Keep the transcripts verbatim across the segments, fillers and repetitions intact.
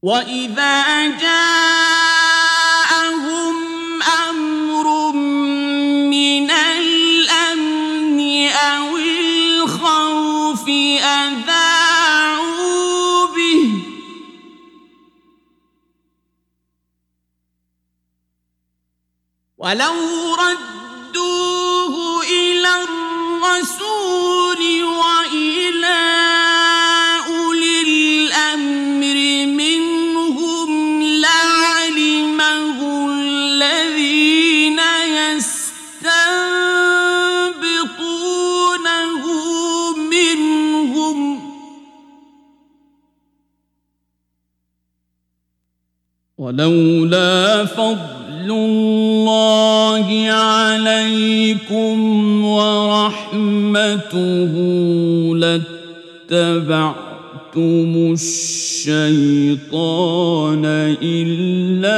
وَإِذَا جَاءَهُمْ أَمْرٌ مِّنَ الْأَمْنِ أَوِ الْخَوْفِ أَذَاعُوا بِهِ ۖ وَلَوْ رَدُّوهُ إِلَى الرَّسُولِ وَإِلَى أُولِي الْأَمْرِ مِنْهُمْ لَعَلِمَهُ الَّذِينَ يَسْتَنبِطُونَهُ مِنْهُمْ ۗ وَلَوْلَا فَضْلُ اللَّهِ عَلَيْكُمْ وَرَحْمَتُهُ لَاتَّبَعْتُمُ الشَّيْطَانَ إِلَّا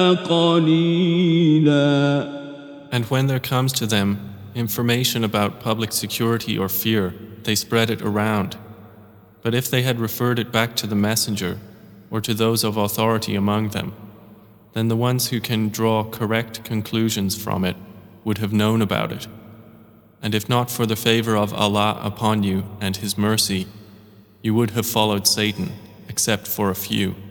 قَلِيلًا. And when there comes to them information about public security or fear, they spread it around. But if they had referred it back to the messenger or to those of authority among them, then the ones who can draw correct conclusions from it would have known about it. And if not for the favor of Allah upon you and His mercy, you would have followed Satan, except for a few.